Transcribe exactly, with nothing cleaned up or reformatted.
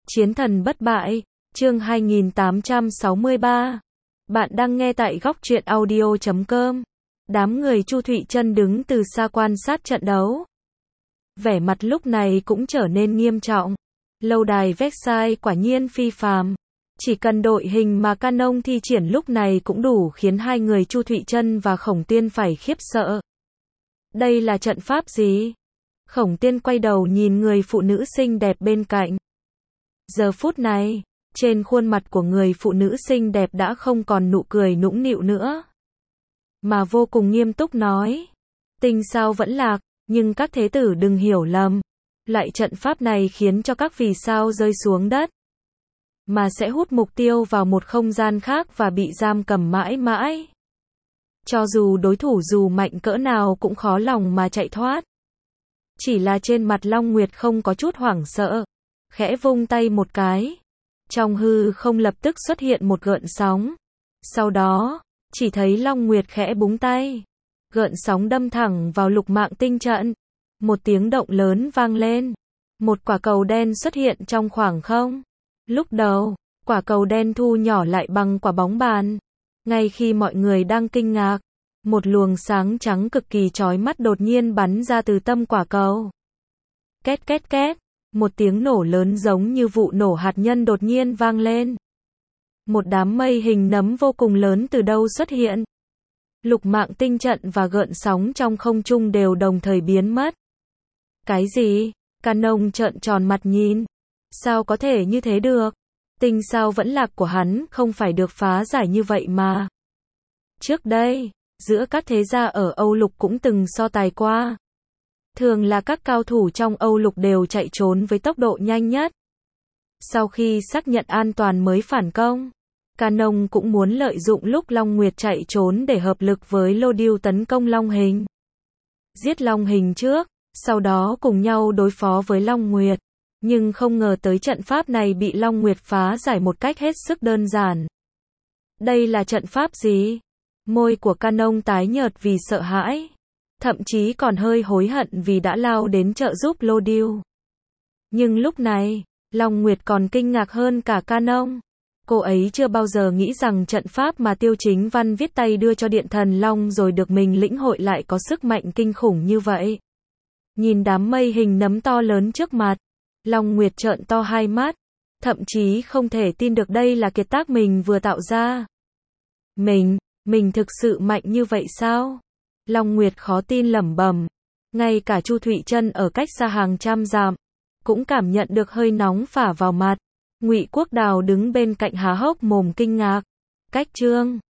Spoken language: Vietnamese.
Chiến thần bất bại, chương hai nghìn tám trăm sáu mươi ba. Bạn đang nghe tại góc truyện audio chấm com. Đám người Chu Thụy Trân đứng từ xa quan sát trận đấu. Vẻ mặt lúc này cũng trở nên nghiêm trọng. Lâu đài Versailles quả nhiên phi phàm. Chỉ cần đội hình mà Canon thi triển lúc này cũng đủ khiến hai người Chu Thụy Trân và Khổng Tiên phải khiếp sợ. Đây là trận pháp gì? Khổng Tiên quay đầu nhìn người phụ nữ xinh đẹp bên cạnh. Giờ phút này, trên khuôn mặt của người phụ nữ xinh đẹp đã không còn nụ cười nũng nịu nữa, mà vô cùng nghiêm túc nói. Tinh sao vẫn lạc, nhưng các thế tử đừng hiểu lầm. Loại trận pháp này khiến cho các vì sao rơi xuống đất, mà sẽ hút mục tiêu vào một không gian khác và bị giam cầm mãi mãi. Cho dù đối thủ dù mạnh cỡ nào cũng khó lòng mà chạy thoát. Chỉ là trên mặt Long Nguyệt không có chút hoảng sợ. Khẽ vung tay một cái. Trong hư không lập tức xuất hiện một gợn sóng. Sau đó, chỉ thấy Long Nguyệt khẽ búng tay. Gợn sóng đâm thẳng vào lục mạng tinh trận. Một tiếng động lớn vang lên. Một quả cầu đen xuất hiện trong khoảng không. Lúc đầu, quả cầu đen thu nhỏ lại bằng quả bóng bàn. Ngay khi mọi người đang kinh ngạc, một luồng sáng trắng cực kỳ chói mắt đột nhiên bắn ra từ tâm quả cầu. Két két két, một tiếng nổ lớn giống như vụ nổ hạt nhân đột nhiên vang lên. Một đám mây hình nấm vô cùng lớn từ đâu xuất hiện. Lục mạng tinh trận và gợn sóng trong không trung đều đồng thời biến mất. Cái gì? Canon trợn tròn mặt nhìn. Sao có thể như thế được? Tinh sao vẫn lạc của hắn không phải được phá giải như vậy mà. Trước đây, giữa các thế gia ở Âu Lục cũng từng so tài qua. Thường là các cao thủ trong Âu Lục đều chạy trốn với tốc độ nhanh nhất. Sau khi xác nhận an toàn mới phản công. Canon cũng muốn lợi dụng lúc Long Nguyệt chạy trốn để hợp lực với Lô Điêu tấn công Long Hình. Giết Long Hình trước, sau đó cùng nhau đối phó với Long Nguyệt. Nhưng không ngờ tới trận pháp này bị Long Nguyệt phá giải một cách hết sức đơn giản. Đây là trận pháp gì? Môi của Canon tái nhợt vì sợ hãi. Thậm chí còn hơi hối hận vì đã lao đến trợ giúp Lô Điêu. Nhưng lúc này, Long Nguyệt còn kinh ngạc hơn cả Canon. Cô ấy chưa bao giờ nghĩ rằng trận pháp mà Tiêu Chính Văn viết tay đưa cho Điện Thần Long rồi được mình lĩnh hội lại có sức mạnh kinh khủng như vậy. Nhìn đám mây hình nấm to lớn trước mặt, Long Nguyệt trợn to hai mắt, thậm chí không thể tin được đây là kiệt tác mình vừa tạo ra. Mình, mình thực sự mạnh như vậy sao? Long Nguyệt khó tin lẩm bẩm. Ngay cả Chu Thụy Trân ở cách xa hàng trăm dặm cũng cảm nhận được hơi nóng phả vào mặt. Ngụy Quốc Đào đứng bên cạnh há hốc mồm kinh ngạc. Cách chương